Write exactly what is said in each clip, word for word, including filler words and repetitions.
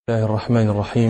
بسم الله الرحمن الرحيم.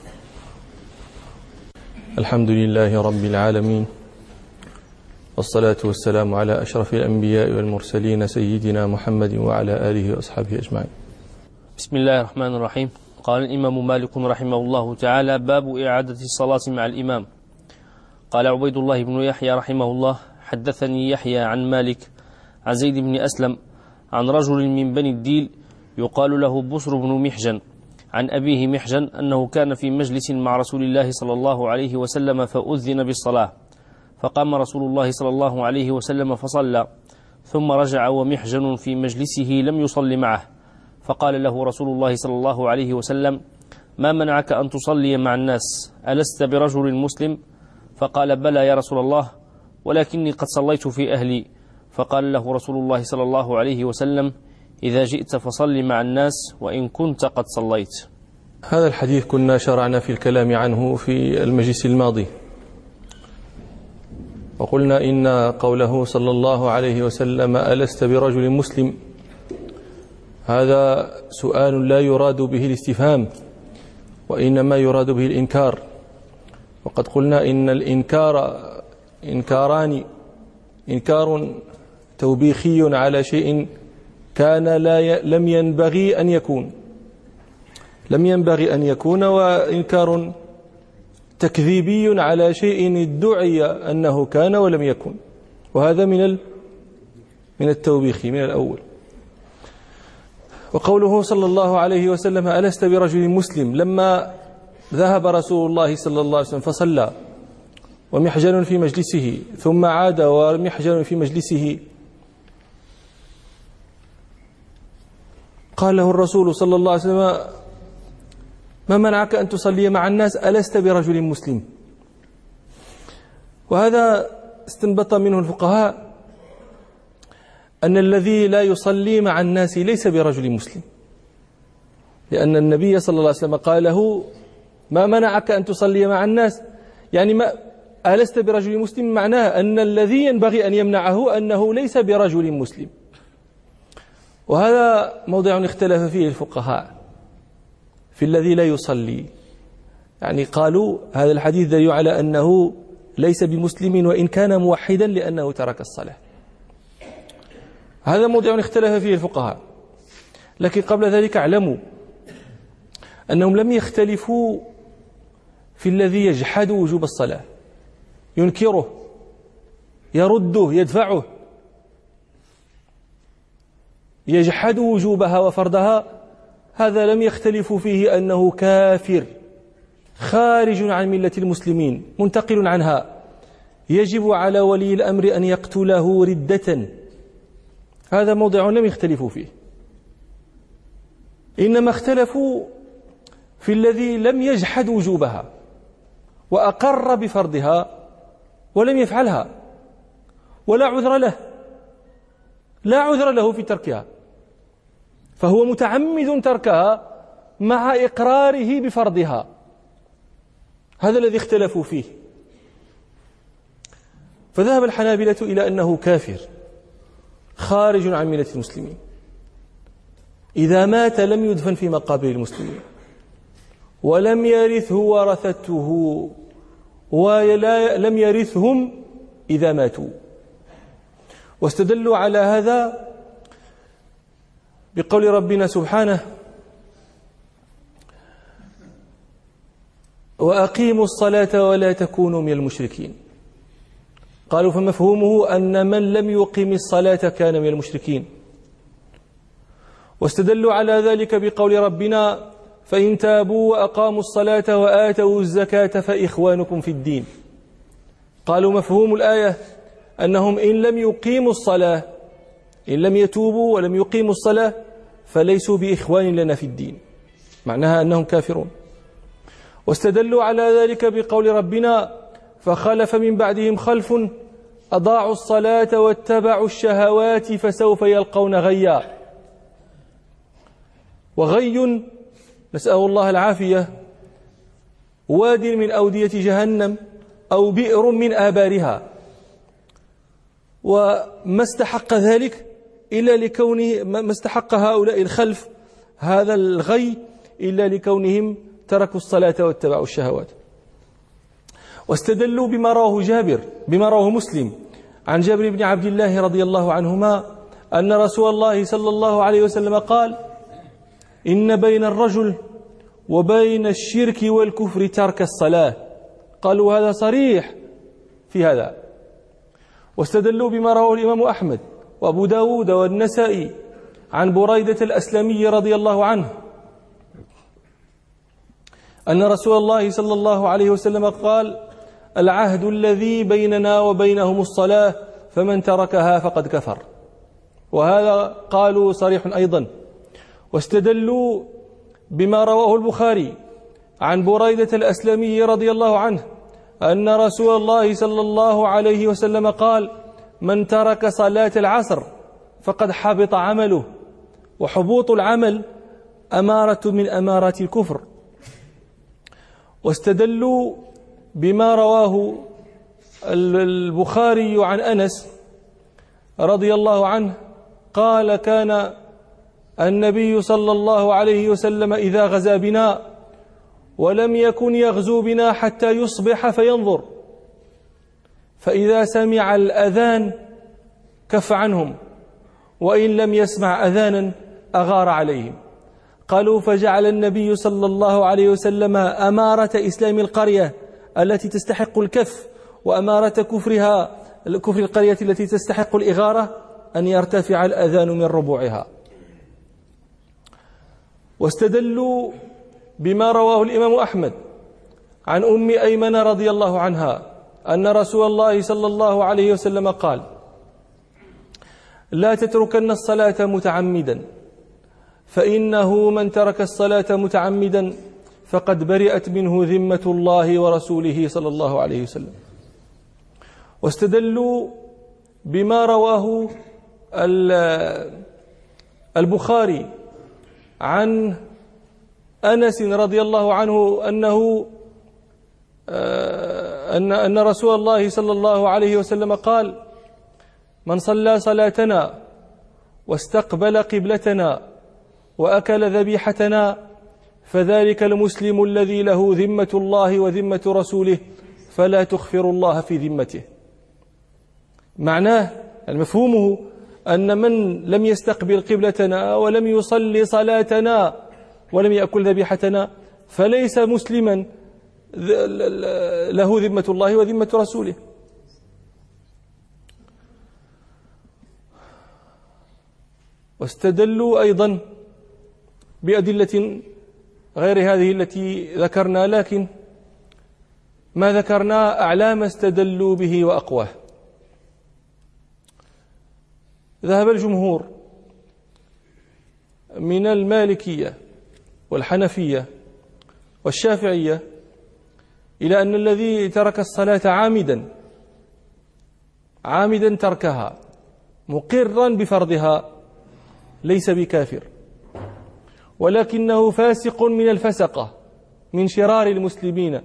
الحمد لله رب العالمين، والصلاة والسلام على أشرف الأنبياء والمرسلين سيدنا محمد وعلى آله وأصحابه أجمعين. بسم الله الرحمن الرحيم. قال الإمام مالك رحمه الله تعالى: باب إعادة الصلاة مع الإمام. قال عبيد الله بن يحيى رحمه الله: حدثني يحيى عن مالك عن زيد بن أسلم عن رجل من بني الديل يقال له بصر بن محجن عن أبيه محجن أنه كان في مجلس مع رسول الله صلى الله عليه وسلم فأذن بالصلاة، فقام رسول الله صلى الله عليه وسلم فصلى، ثم رجع ومحجن في مجلسه لم يصل معه، فقال له رسول الله صلى الله عليه وسلم: ما منعك أن تصلي مع الناس؟ ألست برجل مسلم؟ فقال: بلى يا رسول الله، ولكني قد صليت في أهلي. فقال له رسول الله صلى الله عليه وسلم: إذا جئت فصل مع الناس وإن كنت قد صليت. هذا الحديث كنا شرعنا في الكلام عنه في المجلس الماضي، وقلنا إن قوله صلى الله عليه وسلم: ألست برجل مسلم، هذا سؤال لا يراد به الاستفهام، وإنما يراد به الإنكار. وقد قلنا إن الإنكار إنكاران: إنكار توبيخي على شيء كان لا ي... لم ينبغي أن يكون لم ينبغي أن يكون وإنكار تكذيبي على شيء ادعي أنه كان ولم يكن، وهذا من ال... من التوبيخ من الأول. وقوله صلى الله عليه وسلم: ألست برجل مسلم، لما ذهب رسول الله صلى الله عليه وسلم فصلى ومحجن في مجلسه، ثم عاد ومحجن في مجلسه، قال له الرسول صلى الله عليه وسلم: ما منعك أن تصلي مع الناس؟ ألست برجل مسلم؟ وهذا استنبط منه الفقهاء أن الذي لا يصلي مع الناس ليس برجل مسلم، لأن النبي صلى الله عليه وسلم قال له: ما منعك أن تصلي مع الناس؟ يعني ما ألست برجل مسلم معناه أن الذي ينبغي أن يمنعه أنه ليس برجل مسلم. وهذا موضع اختلف فيه الفقهاء في الذي لا يصلي، يعني قالوا هذا الحديث دليل على أنه ليس بمسلم وإن كان موحدا لأنه ترك الصلاة. هذا موضع اختلف فيه الفقهاء، لكن قبل ذلك اعلموا أنهم لم يختلفوا في الذي يجحد وجوب الصلاة، ينكره، يرده، يدفعه، يجحد وجوبها وفرضها. هذا لم يختلفوا فيه أنه كافر خارج عن ملة المسلمين منتقل عنها، يجب على ولي الأمر أن يقتله ردة. هذا موضع لم يختلفوا فيه، إنما اختلفوا في الذي لم يجحد وجوبها وأقر بفرضها ولم يفعلها، ولا عذر له لا عذر له في تركها، فهو متعمد تركها مع إقراره بفرضها. هذا الذي اختلفوا فيه. فذهب الحنابلة إلى أنه كافر خارج عن ملة المسلمين، إذا مات لم يدفن في مقابر المسلمين، ولم يرثه ورثته، ولم يرثهم إذا ماتوا. واستدلوا على هذا بقول ربنا سبحانه: وأقيموا الصلاة ولا تكونوا من المشركين. قالوا فمفهومه أن من لم يقيم الصلاة كان من المشركين. واستدلوا على ذلك بقول ربنا: فإن تابوا وأقاموا الصلاة وآتوا الزكاة فإخوانكم في الدين. قالوا مفهوم الآية أنهم إن لم يقيموا الصلاة، إن لم يتوبوا ولم يقيموا الصلاة فليسوا بإخوان لنا في الدين، معناها أنهم كافرون. واستدلوا على ذلك بقول ربنا: فخلف من بعدهم خلف أضاعوا الصلاة واتبعوا الشهوات فسوف يلقون غيا. وغي، نسأل الله العافية، واد من أودية جهنم أو بئر من آبارها، وما استحق ذلك إلا لكونه ما استحق هؤلاء الخلف هذا الغي إلا لكونهم تركوا الصلاة واتبعوا الشهوات. واستدلوا بما رواه جابر بما رواه مسلم عن جابر بن عبد الله رضي الله عنهما أن رسول الله صلى الله عليه وسلم قال: إن بين الرجل وبين الشرك والكفر ترك الصلاة. قالوا هذا صريح في هذا. واستدلوا بما رواه الإمام أحمد وأبو داود والنسائي عن بريدة الأسلمي رضي الله عنه أن رسول الله صلى الله عليه وسلم قال: العهد الذي بيننا وبينهم الصلاة فمن تركها فقد كفر. وهذا قالوا صريح أيضا. واستدلوا بما رواه البخاري عن بريدة الأسلمي رضي الله عنه أن رسول الله صلى الله عليه وسلم قال: من ترك صلاة العصر فقد حبط عمله، وحبوط العمل أمارة من أمارات الكفر. واستدلوا بما رواه البخاري عن أنس رضي الله عنه قال: كان النبي صلى الله عليه وسلم إذا غزا بنا ولم يكن يغزو بنا حتى يصبح فينظر، فإذا سمع الأذان كف عنهم، وإن لم يسمع أذانا أغار عليهم. قالوا: فجعل النبي صلى الله عليه وسلم أمارة إسلام القرية التي تستحق الكف وأمارة كفرها كفر القرية التي تستحق الإغارة أن يرتفع الأذان من ربوعها. واستدلوا بما رواه الإمام أحمد عن أم أيمن رضي الله عنها أن رسول الله صلى الله عليه وسلم قال: لا تتركن الصلاة متعمدا، فإنه من ترك الصلاة متعمدا فقد برئت منه ذمة الله ورسوله صلى الله عليه وسلم. واستدلوا بما رواه البخاري عن أنس رضي الله عنه أنه أن أن رسول الله صلى الله عليه وسلم قال: من صلى صلاتنا واستقبل قبلتنا وأكل ذبيحتنا فذلك المسلم الذي له ذمة الله وذمة رسوله فلا تخفر الله في ذمته. معناه المفهومه أن من لم يستقبل قبلتنا ولم يصلي صلاتنا ولم يأكل ذبيحتنا فليس مسلما له ذمة الله وذمة رسوله. واستدلوا أيضا بأدلة غير هذه التي ذكرنا، لكن ما ذكرنا أعلى ما استدلوا به وأقواه. ذهب الجمهور من المالكية والحنفية والشافعية إلى أن الذي ترك الصلاة عامدا عامدا تركها مقرا بفرضها ليس بكافر، ولكنه فاسق من الفسقة من شرار المسلمين.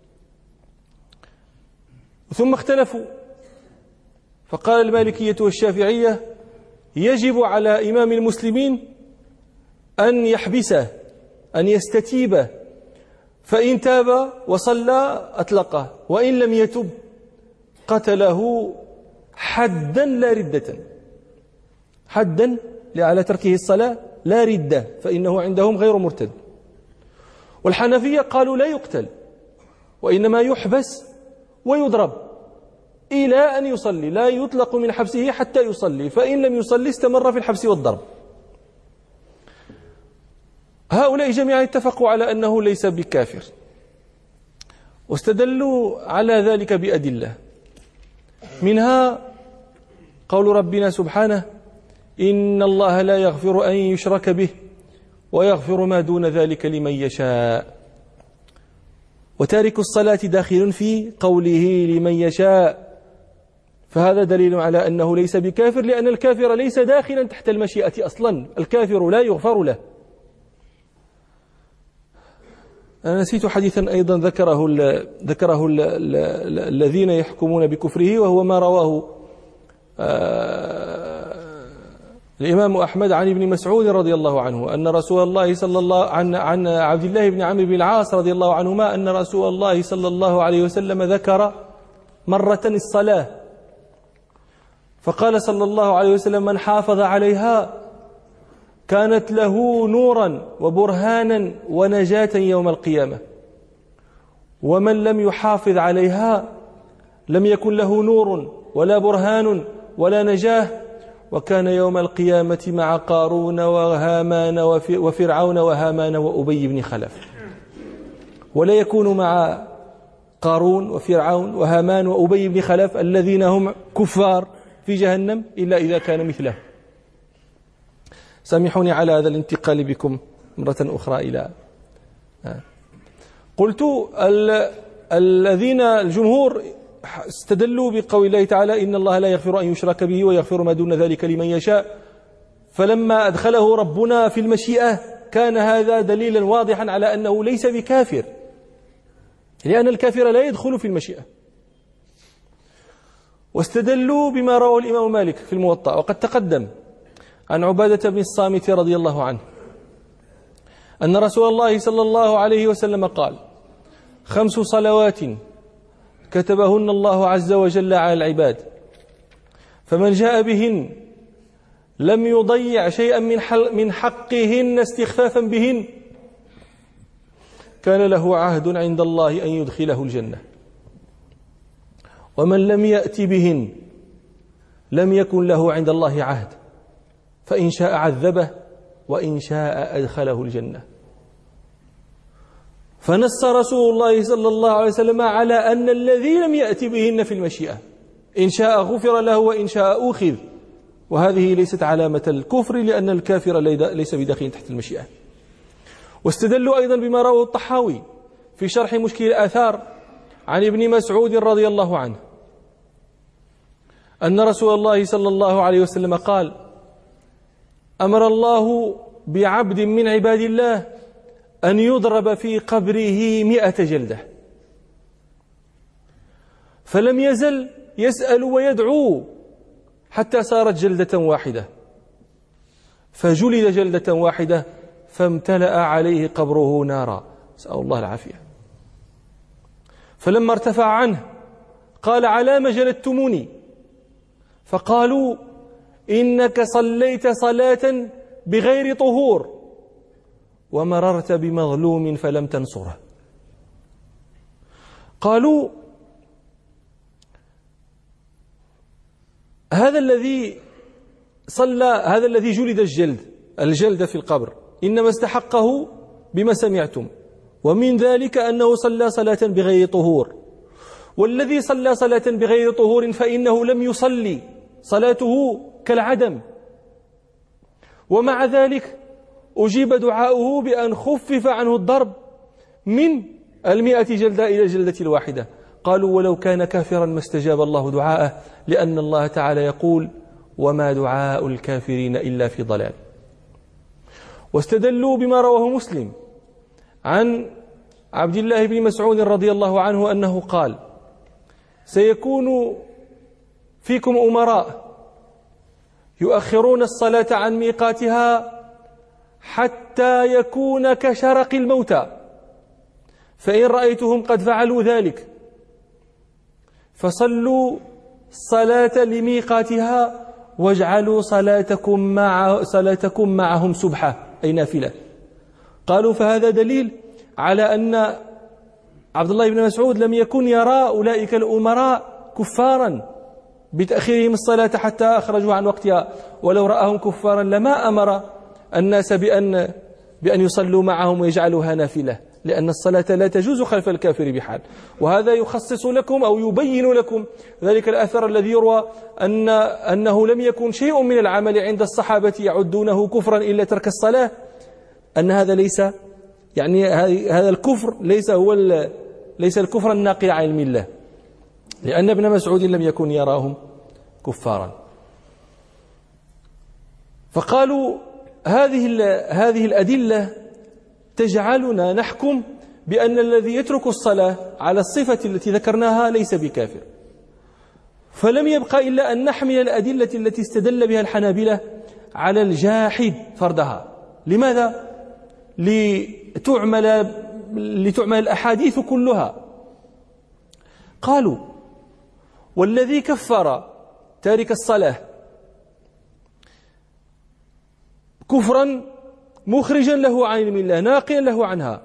ثم اختلفوا، فقال المالكية والشافعية: يجب على إمام المسلمين أن يحبسه، أن يستتيبه، فإن تاب وصلى أطلقه، وإن لم يتب قتله حدا لا ردة، حدا على تركه الصلاة لا ردة، فإنه عندهم غير مرتد. والحنفية قالوا لا يقتل، وإنما يحبس ويضرب إلى أن يصلي، لا يطلق من حبسه حتى يصلي، فإن لم يصلي استمر في الحبس والضرب. هؤلاء جميعا اتفقوا على أنه ليس بكافر، واستدلوا على ذلك بأدلة، منها قول ربنا سبحانه: إن الله لا يغفر أن يشرك به ويغفر ما دون ذلك لمن يشاء. وتارك الصلاة داخل في قوله لمن يشاء، فهذا دليل على أنه ليس بكافر، لأن الكافر ليس داخلا تحت المشيئة أصلا، الكافر لا يغفر له. أنا نسيت حديثا أيضا ذكره ال ذكره ال ال ال الذين يحكمون بكفره، وهو ما رواه الإمام أحمد عن ابن مسعود رضي الله عنه أن رسول الله صلى الله عن عن عبد الله بن عمرو بن العاص رضي الله عنهما أن رسول الله صلى الله عليه وسلم ذكر مرة الصلاة فقال صلى الله عليه وسلم: من حافظ عليها كانت له نورا وبرهانا ونجاة يوم القيامة، ومن لم يحافظ عليها لم يكن له نور ولا برهان ولا نجاة، وكان يوم القيامة مع قارون وهامان وفرعون وهامان وأبي بن خلف. ولا يكون مع قارون وفرعون وهامان وأبي بن خلف الذين هم كفار في جهنم إلا إذا كان مثله. سامحوني على هذا الانتقال بكم مرة أخرى إلى قلت الذين الجمهور استدلوا بقول الله تعالى: إن الله لا يغفر أن يشرك به ويغفر ما دون ذلك لمن يشاء. فلما أدخله ربنا في المشيئة كان هذا دليلا واضحا على أنه ليس بكافر، لأن الكافر لا يدخل في المشيئة. واستدلوا بما رواه الإمام مالك في الموطأ، وقد تقدم عن عبادة بن الصامت رضي الله عنه أن رسول الله صلى الله عليه وسلم قال: خمس صلوات كتبهن الله عز وجل على العباد، فمن جاء بهن لم يضيع شيئا من من حقهن استخفافا بهن كان له عهد عند الله أن يدخله الجنة، ومن لم يأت بهن لم يكن له عند الله عهد، فإن شاء عذبه وإن شاء أدخله الجنة. فنص رسول الله صلى الله عليه وسلم على أن الذي لم يأت بهن في المشيئة إن شاء غفر له وإن شاء أخذ، وهذه ليست علامة الكفر، لأن الكافر ليس بداخل تحت المشيئة. واستدلوا أيضا بما رواه الطحاوي في شرح مشكل الآثار عن ابن مسعود رضي الله عنه أن رسول الله صلى الله عليه وسلم قال: أمر الله بعبد من عباد الله أن يضرب في قبره مئة جلدة، فلم يزل يسأل ويدعو حتى صارت جلدة واحدة، فجلد جلدة واحدة فامتلأ عليه قبره نارا، نسأل الله العافية. فلما ارتفع عنه قال: على ما جلدتموني؟ فقالوا: إنك صليت صلاة بغير طهور ومررت بمظلوم فلم تنصره. قالوا: هذا الذي صلى هذا الذي جلد الجلد الجلد في القبر إنما استحقه بما سمعتم، ومن ذلك أنه صلى صلاة بغير طهور، والذي صلى صلاة بغير طهور فإنه لم يصلي، صلاته كالعدم. ومع ذلك أجيب دعاؤه بأن خفف عنه الضرب من المئة جلدة إلى الجلدة الواحدة. قالوا: ولو كان كافرا ما استجاب الله دعاءه، لأن الله تعالى يقول: وما دعاء الكافرين إلا في ضلال. واستدلوا بما رواه مسلم عن عبد الله بن مسعود رضي الله عنه أنه قال: سيكون فيكم أمراء يؤخرون الصلاة عن ميقاتها حتى يكون كشرق الموتى، فإن رأيتهم قد فعلوا ذلك فصلوا الصلاة لميقاتها واجعلوا صلاتكم مع صلاتكم معهم سبحة أي نافلة. قالوا: فهذا دليل على أن عبد الله بن مسعود لم يكن يرى أولئك الأمراء كفارا بتأخيرهم الصلاة حتى أخرجوا عن وقتها، ولو رآهم كفارا لما أمر الناس بأن بأن يصلوا معهم ويجعلوها نافلة، لأن الصلاة لا تجوز خلف الكافر بحال. وهذا يخصص لكم أو يبين لكم ذلك الأثر الذي يروى أن أنه لم يكن شيء من العمل عند الصحابة يعدونه كفرا إلا ترك الصلاة، أن هذا ليس يعني هذا الكفر ليس هو ليس الكفر الناقل عن الملة، لأن ابن مسعود لم يكن يراهم كفارا. فقالوا: هذه هذه الأدلة تجعلنا نحكم بأن الذي يترك الصلاة على الصفة التي ذكرناها ليس بكافر. فلم يبقى إلا أن نحمل الأدلة التي استدل بها الحنابلة على الجاحد فردها. لماذا؟ لتعمل, لتعمل الأحاديث كلها. قالوا والذي كفر تارك الصلاة كفرا مخرجا له عن علم الله ناقلا له عنها،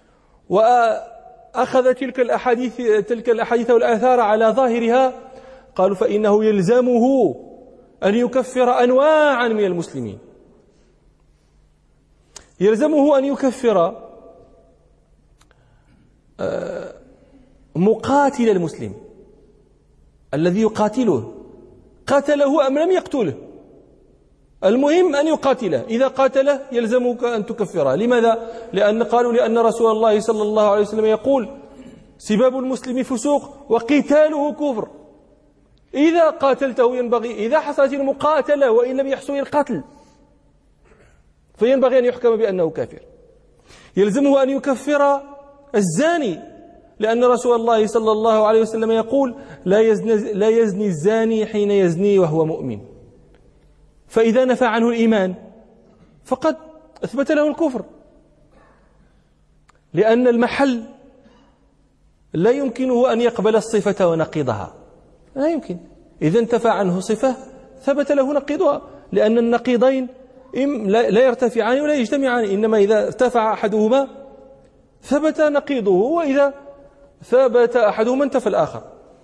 وأخذ تلك الأحاديث تلك الأحاديث والآثار على ظاهرها، قالوا فإنه يلزمه أن يكفر أنواعا من المسلمين. يلزمه أن يكفر مقاتل المسلم الذي يقاتله، قاتله أم لم يقتله، المهم أن يقاتله، إذا قاتله يلزمك أن تكفره. لماذا؟ لأن قالوا لأن رسول الله صلى الله عليه وسلم يقول سباب المسلم فسوق وقتاله كفر. إذا قاتلته ينبغي، إذا حصلت المقاتلة وإن لم يحصل القتل فينبغي أن يحكم بأنه كافر. يلزمه أن يكفر الزاني، لأن رسول الله صلى الله عليه وسلم يقول لا يزني, لا يزني الزاني حين يزني وهو مؤمن، فإذا نفى عنه الإيمان فقد أثبت له الكفر، لأن المحل لا يمكنه أن يقبل الصفة ونقيضها، لا يمكن. إذا انتفى عنه صفة ثبت له نقيضها، لأن النقيضين لا يرتفعان ولا يجتمعان، إنما إذا ارتفع أحدهما ثبت نقيضه، وإذا ثبت أحدهما انتفى الآخر.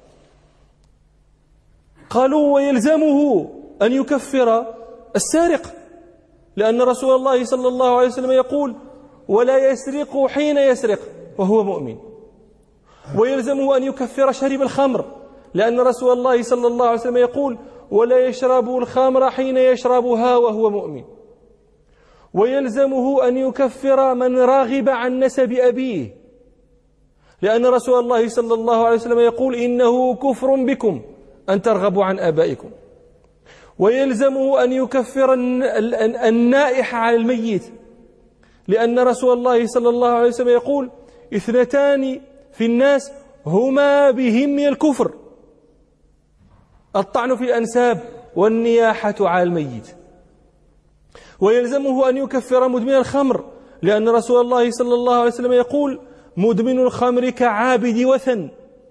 قالوا ويلزمه أن يكفر السارق، لأن رسول الله صلى الله عليه وسلم يقول ولا يسرق حين يسرق وهو مؤمن. ويلزمه أن يكفر شرب الخمر، لأن رسول الله صلى الله عليه وسلم يقول ولا يشرب الخمر حين يشربها وهو مؤمن. ويلزمه أن يكفر من راغب عن نسب أبيه، لأن رسول الله صلى الله عليه وسلم يقول إنه كفر بكم أن ترغبوا عن آبائكم. ويلزمه أن يكفر النائح على الميت، لأن رسول الله صلى الله عليه وسلم يقول اثنتان في الناس هما بهم الكفر: الطعن في الأنساب والنياحة على الميت. ويلزمه أن يكفر مدمن الخمر، لأن رسول الله صلى الله عليه وسلم يقول مدمن الخمر كعابد وثن.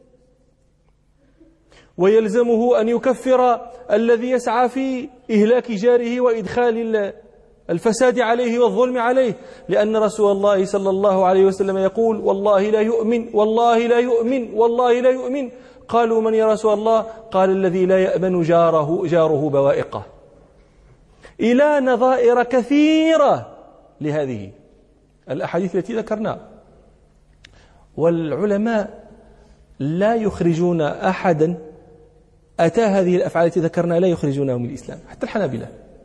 ويلزمه أن يكفر الذي يسعى في إهلاك جاره وإدخال الفساد عليه والظلم عليه، لأن رسول الله صلى الله عليه وسلم يقول والله لا يؤمن والله لا يؤمن والله لا يؤمن. قالوا من يا رسول الله؟ قال الذي لا يأمن جاره جاره بوائقه، إلى نظائر كثيرة لهذه الأحاديث التي ذكرنا. والعلماء لا يخرجون أحدا أتى هذه الأفعال التي ذكرنا لا يخرجونه من الإسلام، حتى الحنابلة،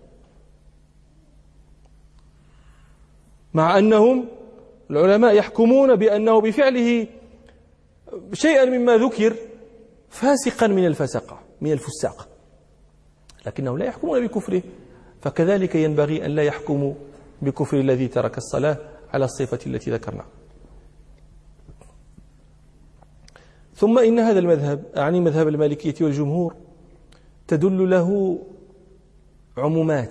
مع أنهم العلماء يحكمون بأنه بفعله شيئا مما ذكر فاسقا من الفسقة من الفساق، لكنهم لا يحكمون بكفره. فكذلك ينبغي أن لا يحكموا بكفر الذي ترك الصلاة على الصفة التي ذكرنا. ثم إن هذا المذهب، أعني مذهب المالكية والجمهور، تدل له عمومات،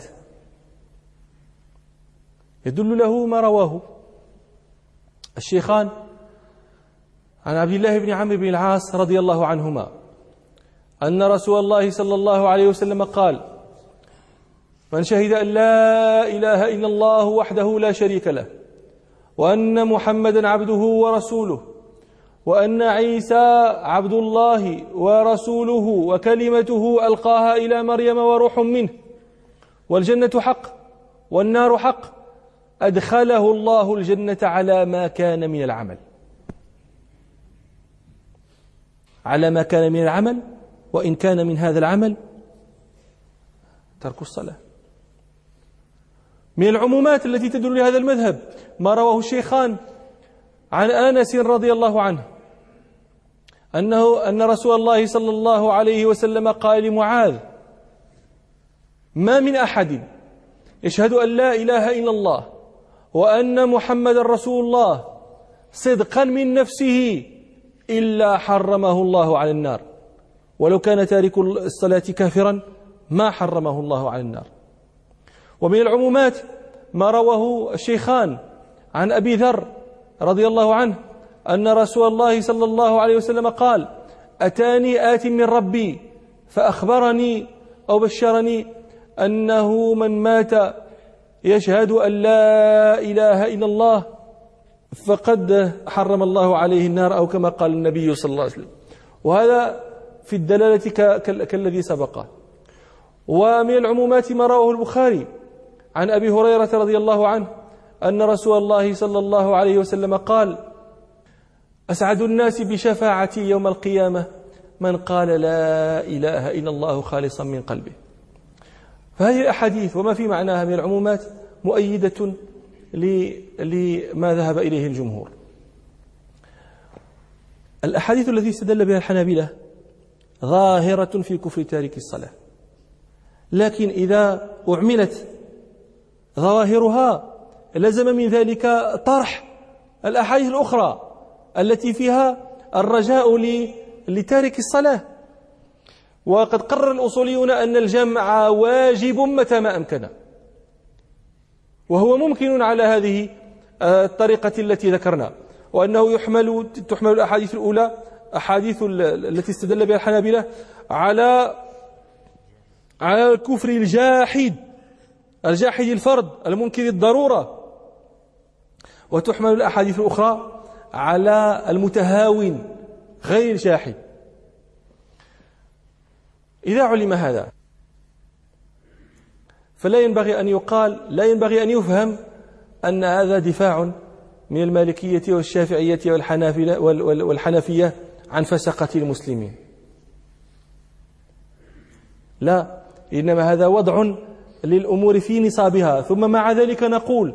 يدل له ما رواه الشيخان عن عبد الله بن عمرو بن العاص رضي الله عنهما أن رسول الله صلى الله عليه وسلم قال من شهد أن لا إله إلا الله وحده لا شريك له وأن محمدا عبده ورسوله وأن عيسى عبد الله ورسوله وكلمته ألقاها إلى مريم وروح منه والجنة حق والنار حق أدخله الله الجنة على ما كان من العمل، على ما كان من العمل، وإن كان من هذا العمل ترك الصلاة. من العمومات التي تدل لهذا المذهب ما رواه الشيخان عن أنس رضي الله عنه أنه أن رسول الله صلى الله عليه وسلم قال لمعاذ ما من أحد يشهد أن لا إله إلا الله وأن محمد رسول الله صدقا من نفسه إلا حرمه الله على النار، ولو كان تارك الصلاة كافرا ما حرمه الله على النار. ومن العمومات ما رواه الشيخان عن أبي ذر رضي الله عنه أن رسول الله صلى الله عليه وسلم قال: أتاني آت من ربي فأخبرني أو بشرني أنه من مات يشهد أن لا إله إلا الله فقد حرم الله عليه النار، أو كما قال النبي صلى الله عليه وسلم. وهذا في الدلالة كالذي سبقه. ومن العمومات ما رواه البخاري عن أبي هريرة رضي الله عنه أن رسول الله صلى الله عليه وسلم قال: أسعد الناس بشفاعتي يوم القيامة من قال لا إله إلا الله خالصا من قلبه. فهذه الأحاديث وما في معناها من العمومات مؤيدة لما ذهب إليه الجمهور. الأحاديث التي استدل بها الحنابلة ظاهرة في كفر تارك الصلاة، لكن إذا أعملت ظواهرها لزم من ذلك طرح الأحاديث الأخرى التي فيها الرجاء لتارك الصلاة. وقد قرر الأصوليون أن الجمع واجب متى ما أمكن، وهو ممكن على هذه الطريقة التي ذكرنا، وأنه يحمل تحمل الأحاديث الأولى أحاديث التي استدل بها الحنابلة على على الكفر الجاحد الجاحد الفرد المنكر الضرورة، وتحمل الأحاديث الأخرى على المتهاون غير الجاحد. إذا علم هذا فلا ينبغي أن يقال لا ينبغي أن يفهم أن هذا دفاع من المالكية والشافعية والحنفية عن فسقة المسلمين، لا، إنما هذا وضع للأمور في نصابها. ثم مع ذلك نقول: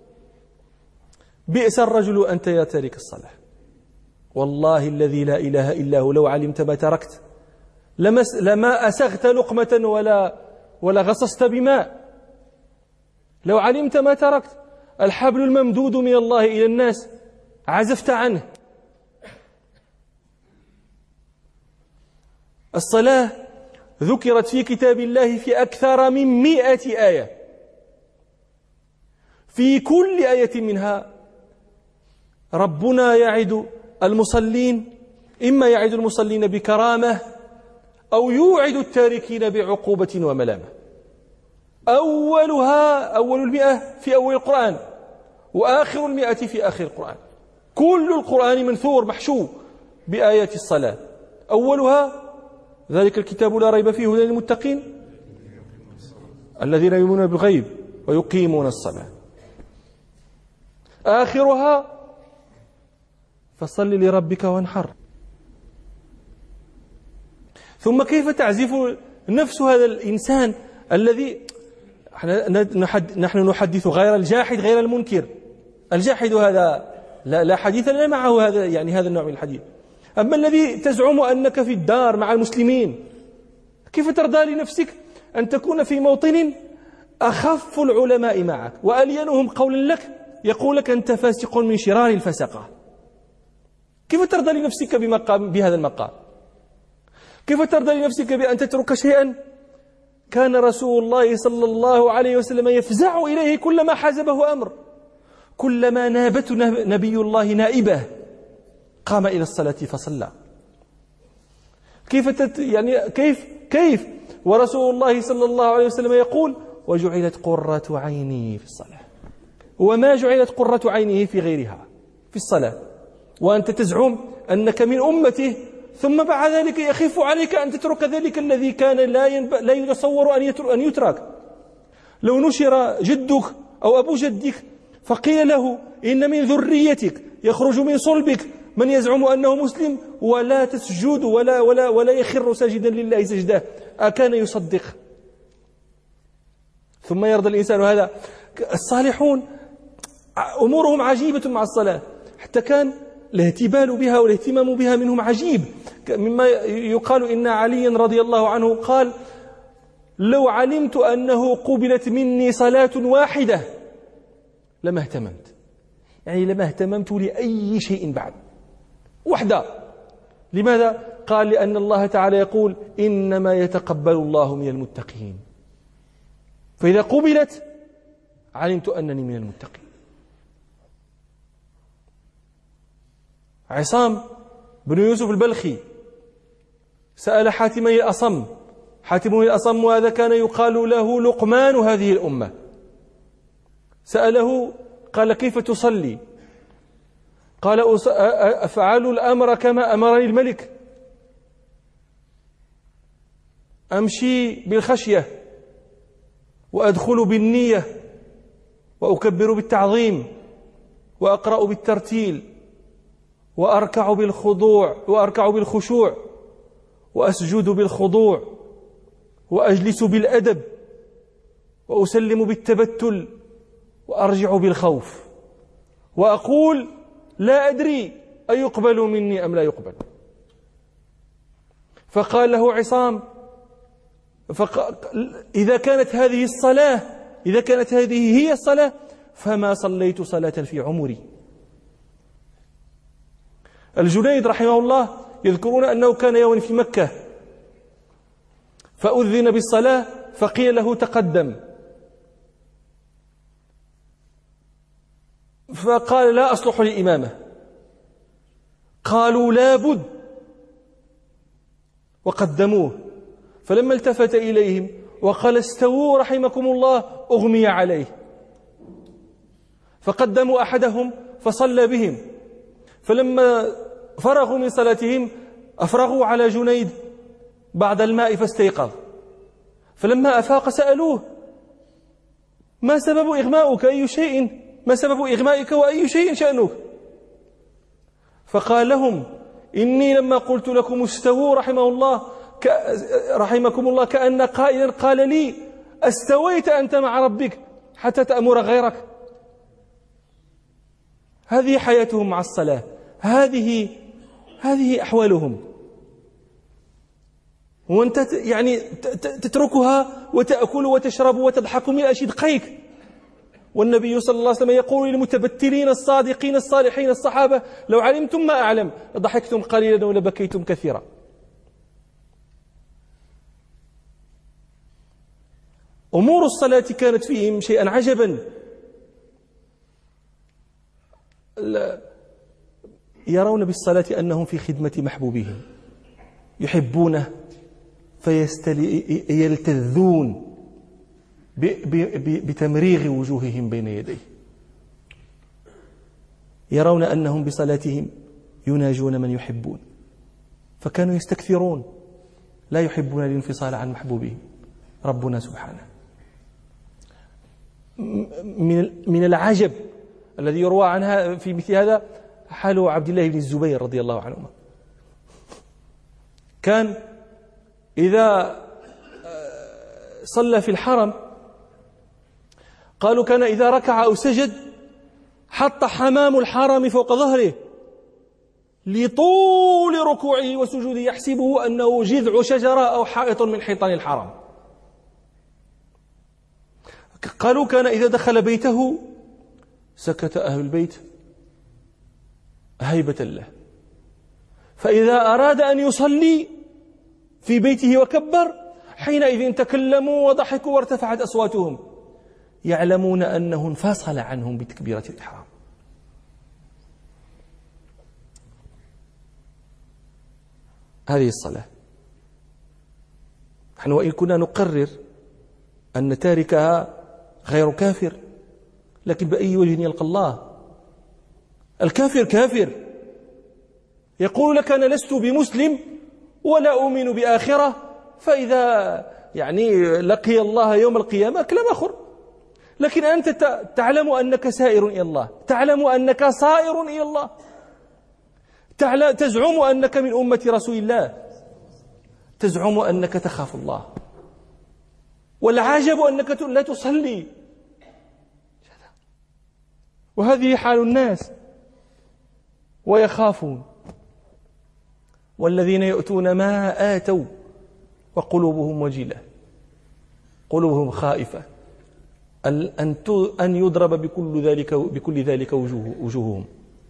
بئس الرجل أنت يا تارك الصلاة، والله الذي لا إله إلا هو لو علمت ما تركت لما أسغت لقمة ولا ولا غصصت بماء. لو علمت ما تركت، الحبل الممدود من الله إلى الناس عزفت عنه. الصلاة ذكرت في كتاب الله في أكثر من مئة آية، في كل آية منها ربنا يعد المصلين، إما يعد المصلين بكرامة أو يوعد التاركين بعقوبة وملامة. أولها أول المئة في أول القرآن، وآخر المئة في آخر القرآن. كل القرآن منثور محشو بآيات الصلاة. أولها: ذلك الكتاب لا ريب فيه هدى للمتقين الذين يؤمنون بالغيب ويقيمون الصلاة. آخرها: فصل لربك وانحر. ثم كيف تعزف نفس هذا الإنسان الذي نحن نحدث غير الجاحد غير المنكر. الجاحد هذا لا, لا حديث لنا معه، هذا يعني هذا النوع من الحديث. أما الذي تزعم أنك في الدار مع المسلمين، كيف ترضى لنفسك أن تكون في موطن أخف العلماء معك وألينهم قولا لك يقول لك أنت فاسق من شرار الفسقة؟ كيف ترضى لنفسك بمقام بهذا المقام؟ كيف ترضى لنفسك بأن تترك شيئا كان رسول الله صلى الله عليه وسلم يفزع إليه كلما حزبه أمر، كلما نابته نبي الله نائبه قام إلى الصلاة فصلى؟ كيف تت يعني كيف كيف ورسول الله صلى الله عليه وسلم يقول: وجعلت قرة عيني في الصلاة، وما جعلت قرة عينه في غيرها في الصلاة، وأنت تزعم أنك من أمته، ثم بعد ذلك يخف عليك أن تترك ذلك الذي كان لا ينب... لا يتصور أن يترك. لو نشر جدك أو أبو جدك فقيل له إن من ذريتك يخرج من صلبك من يزعم أنه مسلم ولا تسجد ولا ولا ولا يخر ساجدا لله سجده، أكان يصدق؟ ثم يرضى الإنسان هذا. الصالحون أمورهم عجيبة مع الصلاة، حتى كان الاهتبال بها والاهتمام بها منهم عجيب. مما يقال إن علي رضي الله عنه قال: لو علمت أنه قبلت مني صلاة واحدة لما اهتممت، يعني لما اهتممت لأي شيء بعد وحدة. لماذا؟ قال: لأن الله تعالى يقول: إنما يتقبل الله من المتقين. فإذا قبلت علمت أنني من المتقين. عصام بن يوسف البلخي سأل حاتمي الأصم، حاتمي الأصم وهذا كان يقال له لقمان هذه الأمة، سأله قال: كيف تصلي؟ قال: أفعل الأمر كما أمرني الملك، أمشي بالخشية وأدخل بالنية وأكبر بالتعظيم وأقرأ بالترتيل وأركع بالخضوع وأركع بالخشوع وأسجد بالخضوع وأجلس بالأدب وأسلم بالتبتل وأرجع بالخوف وأقول: لا أدري أيقبل مني أم لا يقبل. فقال له عصام: إذا كانت هذه الصلاة إذا كانت هذه هي الصلاة فما صليت صلاة في عمري. الجنيد رحمه الله يذكرون أنه كان يوما في مكة فأذن بالصلاة فقيل له: تقدم. فقال: لا أصلح لإمامة. قالوا: لا بد. وقدموه، فلما التفت إليهم وقال: استووا رحمكم الله، أغمي عليه. فقدموا أحدهم فصلى بهم، فلما فرغوا من صلاتهم أفرغوا على جنيد بعد الماء فاستيقظ، فلما أفاق سألوه: ما سبب إغماؤك؟ أي شيء ما سبب إغمائك وأي شيء شأنك؟ فقال لهم: إني لما قلت لكم استووا رحمه الله ك... رحمكم الله كأن قائلا قال لي: استويت أنت مع ربك حتى تأمر غيرك. هذه حياتهم مع الصلاة، هذه هذه أحوالهم، وأنت يعني تتركها وتأكل وتشرب وتضحك من أشدقيك. والنبي صلى الله عليه وسلم يقول للمتبتلين الصادقين الصالحين الصحابة: لو علمتم ما أعلم لضحكتم قليلا ولبكيتم كثيرا. أمور الصلاة كانت فيهم شيئا عجبا. يرون بالصلاة أنهم في خدمة محبوبهم، يحبونه فيلتذون بتمريغ وجوههم بين يديه، يرون أنهم بصلاتهم يناجون من يحبون، فكانوا يستكثرون، لا يحبون الانفصال عن محبوبهم ربنا سبحانه. من العجب الذي يروى عنها في مثل هذا حال عبد الله بن الزبير رضي الله عنهما. كان إذا صلى في الحرم قالوا كان إذا ركع أو سجد حط حمام الحرم فوق ظهره لطول ركوعه وسجوده، يحسبه أنه جذع شجرة أو حائط من حيطان الحرم. قالوا كان إذا دخل بيته سكت أهل البيت هيبة له، فإذا أراد أن يصلي في بيته وكبر حينئذ تكلموا وضحكوا وارتفعت أصواتهم، يعلمون أنه انفصل عنهم بتكبيرة الإحرام. هذه الصلاة. نحن وإن كنا نقرر أن تاركها غير كافر، لكن بأي وجه يلقى الله؟ الكافر كافر، يقول لك أنا لست بمسلم ولا أؤمن بآخرة، فإذا يعني لقي الله يوم القيامة كلام آخر. لكن أنت تعلم أنك سائر إلى الله، تعلم أنك صائر إلى الله، تزعم أنك من أمة رسول الله، تزعم أنك تخاف الله، والعجب أنك لا تصلي. وهذه حال الناس ويخافون. والذين يؤتون ما آتوا وقلوبهم وجلة، قلوبهم خائفة أن يضرب بكل ذلك بكل ذلك وجوه وجوههم،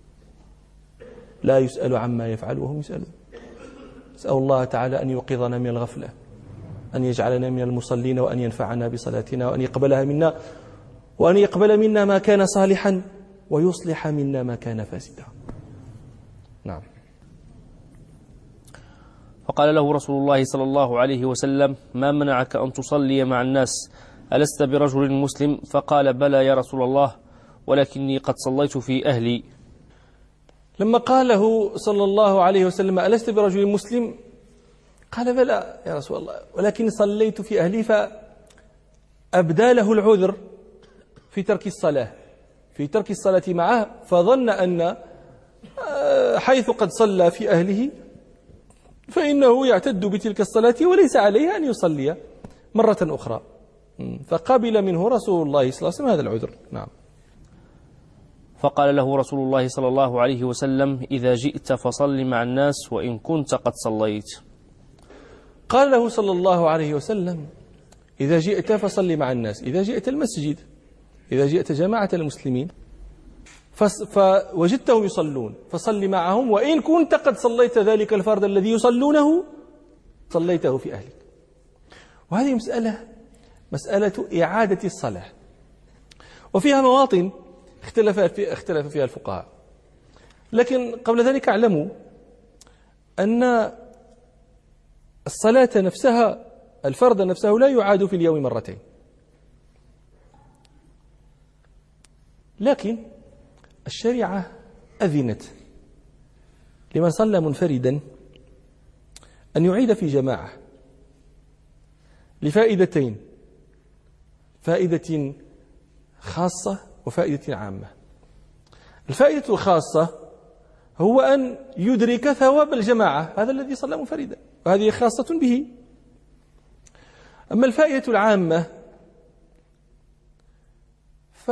لا يسأل عما يفعل وهم يسألون. نسأل الله تعالى أن يوقظنا من الغفلة، أن يجعلنا من المصلين، وأن ينفعنا بصلاتنا، وأن يقبلها منا، وأن يقبل منا ما كان صالحا ويصلح منا ما كان فاسدا. نعم. فقال له رسول الله صلى الله عليه وسلم: ما منعك أن تصلي مع الناس؟ ألست برجل مسلم؟ فقال: بلى يا رسول الله، ولكني قد صليت في أهلي. لما قال له صلى الله عليه وسلم: ألست برجل مسلم؟ قال: بلى يا رسول الله، ولكن صليت في أهلي. فأبدى له العذر في ترك الصلاة في ترك الصلاة معه، فظن أن حيث قد صلى في أهله فإنه يعتد بتلك الصلاة وليس عليه أن يصلي مرة أخرى، فقبل منه رسول الله صلى الله عليه وسلم هذا العذر. نعم. فقال له رسول الله صلى الله عليه وسلم: إذا جئت فصل مع الناس وإن كنت قد صليت. قال له صلى الله عليه وسلم: إذا جئت فصل مع الناس، إذا جئت المسجد، إذا جئت جماعة المسلمين فوجدتهم يصلون فصل معهم، وإن كنت قد صليت ذلك الفرض الذي يصلونه صليته في أهلك. وهذه مسألة مسألة إعادة الصلاة، وفيها مواطن اختلف في اختلف فيها الفقهاء، لكن قبل ذلك اعلموا أن الصلاة نفسها، الفرض نفسه، لا يعاد في اليوم مرتين، لكن الشريعة أذنت لمن صلى منفردا أن يعيد في جماعة لفائدتين: فائدة خاصة وفائدة عامة. الفائدة الخاصة هو أن يدرك ثواب الجماعة، هذا الذي صلى منفردا، وهذه خاصة به. أما الفائدة العامة ف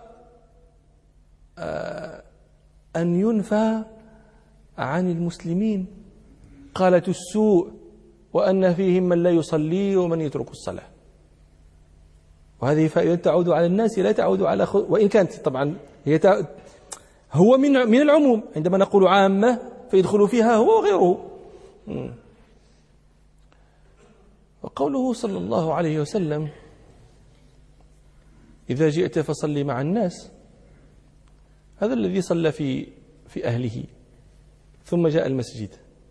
أن ينفى عن المسلمين قالة السوء، وأن فيهم من لا يصلي ومن يترك الصلاة. وهذه فائدة تعود على الناس لا تعود على خ... وإن كانت طبعا هي تع... هو من من العموم، عندما نقول عامة فيدخل فيها هو وغيره. م. وقوله صلى الله عليه وسلم: إذا جئت فصلي مع الناس، هذا الذي صلى في في أهله ثم جاء المسجد،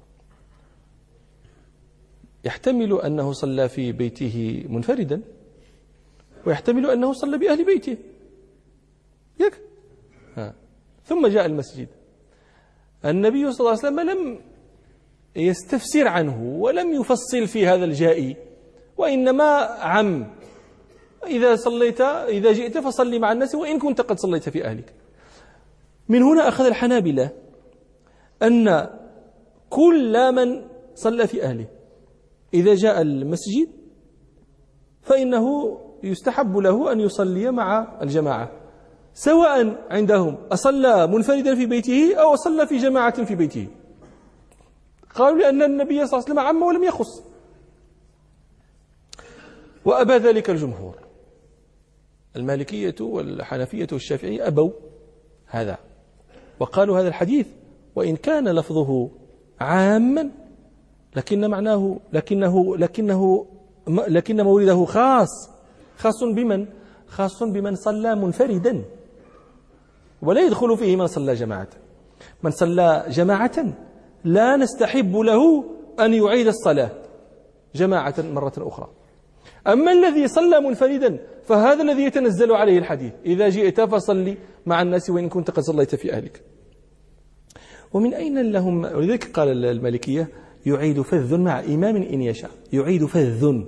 يحتمل أنه صلى في بيته منفردا، ويحتمل أنه صلى بأهل بيته، يك ها. ثم جاء المسجد. النبي صلى الله عليه وسلم لم يستفسر عنه ولم يفصل في هذا الجائي، وإنما عم: إذا صليت إذا جئت فصلي مع الناس وإن كنت قد صليت في أهلك. من هنا أخذ الحنابلة أن كل من صلى في أهله إذا جاء المسجد فإنه يستحب له أن يصلي مع الجماعة، سواء عندهم أصلى منفردا في بيته أو أصلى في جماعة في بيته. قالوا لأن النبي صلى الله عليه وسلم عم ولم يخص، وأبى ذلك الجمهور. المالكية والحنفية والشافعية أبوا هذا، وقالوا هذا الحديث وإن كان لفظه عاما لكن معناه لكنه لكنه لكن مورده خاص خاص بمن خاص بمن صلى منفردا، ولا يدخل فيه من صلى جماعة. من صلى جماعة لا نستحب له أن يعيد الصلاة جماعة مرة أخرى. أما الذي صلى منفردا فهذا الذي يتنزل عليه الحديث: إذا جئت فصلي مع الناس وإن كنت قد صليت في أهلك. ومن أين لهم؟ ولذلك قال المالكية: يعيد فذ مع إمام إن يشاء. يعيد فذ،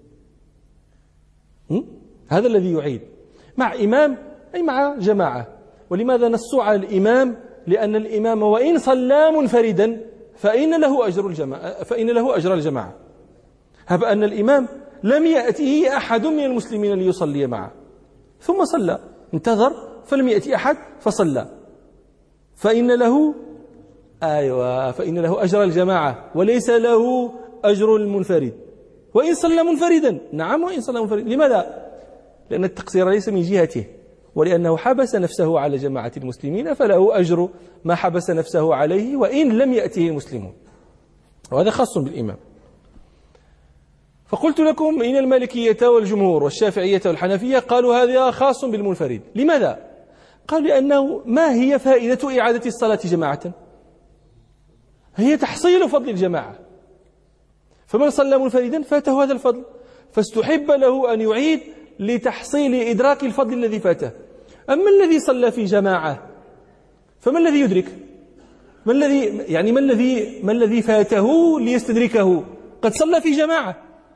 هذا الذي يعيد مع إمام أي مع جماعة. ولماذا نصوا على الإمام؟ لأن الإمام وإن صلى منفردا فإن له أجر الجماعة فإن له أجر الجماعة. هب أن الإمام لم يأتيه أحد من المسلمين ليصلي معه ثم صلى، انتظر فلم يأتي أحد فصلى، فإن له أيوة فإن له أجر الجماعة وليس له أجر المنفرد وإن صلى منفردا. نعم، وإن صلى منفردا. لماذا؟ لأن التقصير ليس من جهته، ولأنه حبس نفسه على جماعة المسلمين فله أجر ما حبس نفسه عليه وإن لم يأتيه المسلمون، وهذا خاص بالإمام. فقلت لكم إن المالكية والجمهور والشافعية والحنفية قالوا هذا خاص بالمنفرد. لماذا؟ قال لأنه ما هي فائدة إعادة الصلاة جماعة؟ هي تحصيل فضل الجماعة، فمن صلى منفردا فاته هذا الفضل، فاستحب له أن يعيد لتحصيل إدراك الفضل الذي فاته. أما الذي صلى في جماعة فما الذي يدرك؟ ما الذي يعني ما الذي ما الذي فاته ليستدركه؟ قد صلى في جماعة.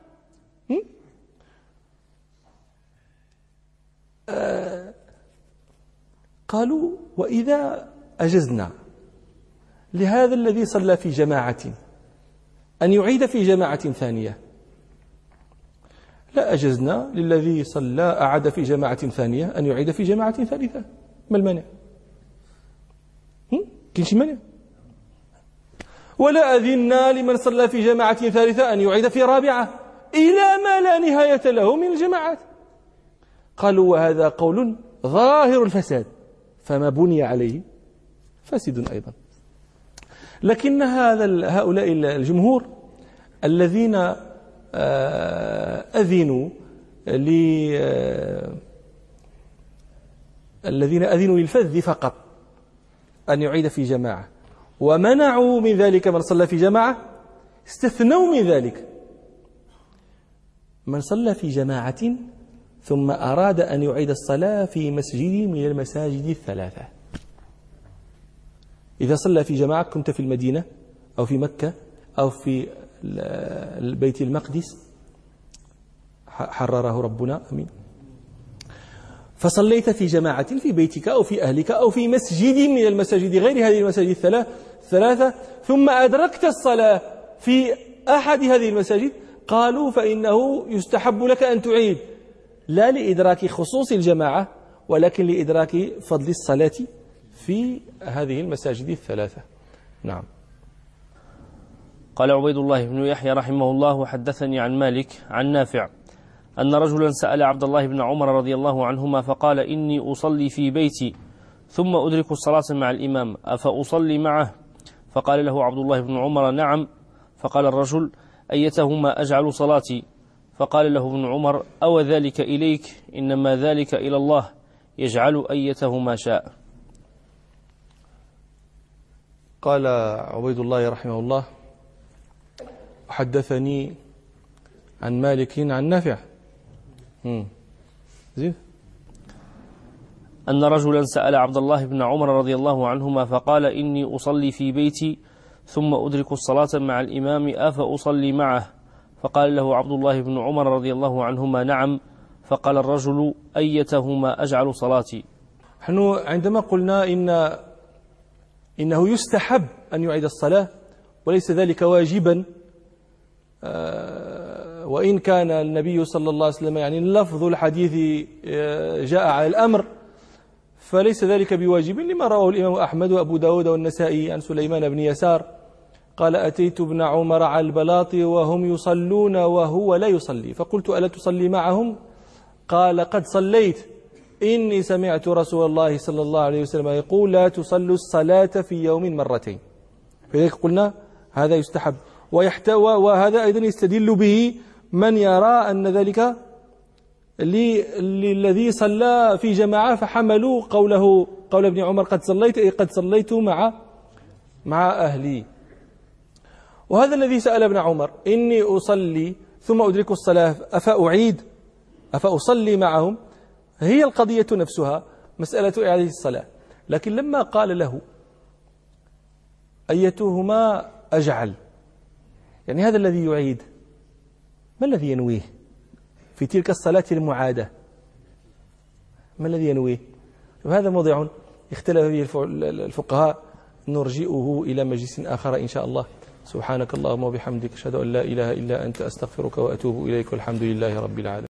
آه قالوا وإذا أجزنا لهذا الذي صلى في جماعة أن يعيد في جماعة ثانية، لا أجزنا للذي صلى أعاد في جماعة ثانية أن يعيد في جماعة ثالثة. ما المانع؟ كاين شي مانع؟ ولا أذنا لمن صلى في جماعة ثالثة أن يعيد في رابعة إلى ما لا نهاية له من الجماعات. قالوا وهذا قول ظاهر الفساد، فما بني عليه فاسد أيضا. لكن هذا هؤلاء الجمهور الذين أذنوا الذين أذنوا للفذ فقط أن يعيد في جماعة، ومنعوا من ذلك من صلى في جماعة، استثنوا من ذلك من صلى في جماعة ثم أراد أن يعيد الصلاة في مسجد من المساجد الثلاثة. إذا صلى في جماعة، كنت في المدينة أو في مكة أو في البيت المقدس حرره ربنا أمين، فصليت في جماعة في بيتك أو في أهلك أو في مسجد من المساجد غير هذه المساجد الثلاثة، ثم أدركت الصلاة في أحد هذه المساجد، قالوا فإنه يستحب لك أن تعيد، لا لإدراك خصوص الجماعة ولكن لإدراك فضل الصلاة في هذه المساجد الثلاثة. نعم. قال عبيد الله بن يحيى رحمه الله حدثني عن مالك عن نافع أن رجلا سأل عبد الله بن عمر رضي الله عنهما فقال إني أصلي في بيتي ثم أدرك الصلاة مع الإمام أفأصلي معه؟ فقال له عبد الله بن عمر نعم. فقال الرجل أيتهما أجعل صلاتي؟ فقال له ابن عمر أو ذلك إليك؟ إنما ذلك إلى الله يجعل أيتهما شاء. قال عبيد الله رحمه الله حدثني عن مالك عن نافع زين أن رجلا سأل عبد الله بن عمر رضي الله عنهما فقال إني أصلي في بيتي ثم أدرك الصلاة مع الإمام أفأصلي معه؟ فقال له عبد الله بن عمر رضي الله عنهما نعم. فقال الرجل أيتهما أجعل صلاتي؟ نحن عندما قلنا إن إنه يستحب أن يعيد الصلاة وليس ذلك واجبا، وإن كان النبي صلى الله عليه وسلم يعني لفظ الحديث جاء على الأمر، فليس ذلك بواجب، لما رواه الإمام أحمد وأبو داود والنسائي عن سليمان بن يسار قال أتيت ابن عمر على البلاط وهم يصلون وهو لا يصلي، فقلت ألا تصلي معهم؟ قال قد صليت، إني سمعت رسول الله صلى الله عليه وسلم يقول لا تصلوا الصلاة في يوم مرتين. فلذلك قلنا هذا يستحب، ويحتوى وهذا أيضا يستدل به من يرى أن ذلك للذي صلى في جماعة فحملوا قوله قول ابن عمر قد صليت أي قد صليت مع مع أهلي. وهذا الذي سأل ابن عمر إني أصلي ثم أدرك الصلاة أفأعيد أفأصلي معهم، هي القضية نفسها مسألة إعادة الصلاة. لكن لما قال له أيتهما أجعل، يعني هذا الذي يعيد ما الذي ينويه في تلك الصلاة المعادة؟ ما الذي ينويه؟ وهذا موضع اختلف فيه الفقهاء، نرجئه إلى مجلس آخر إن شاء الله. سبحانك اللهم وبحمدك أشهد أن لا إله إلا أنت أستغفرك وأتوب إليك والحمد لله رب العالمين.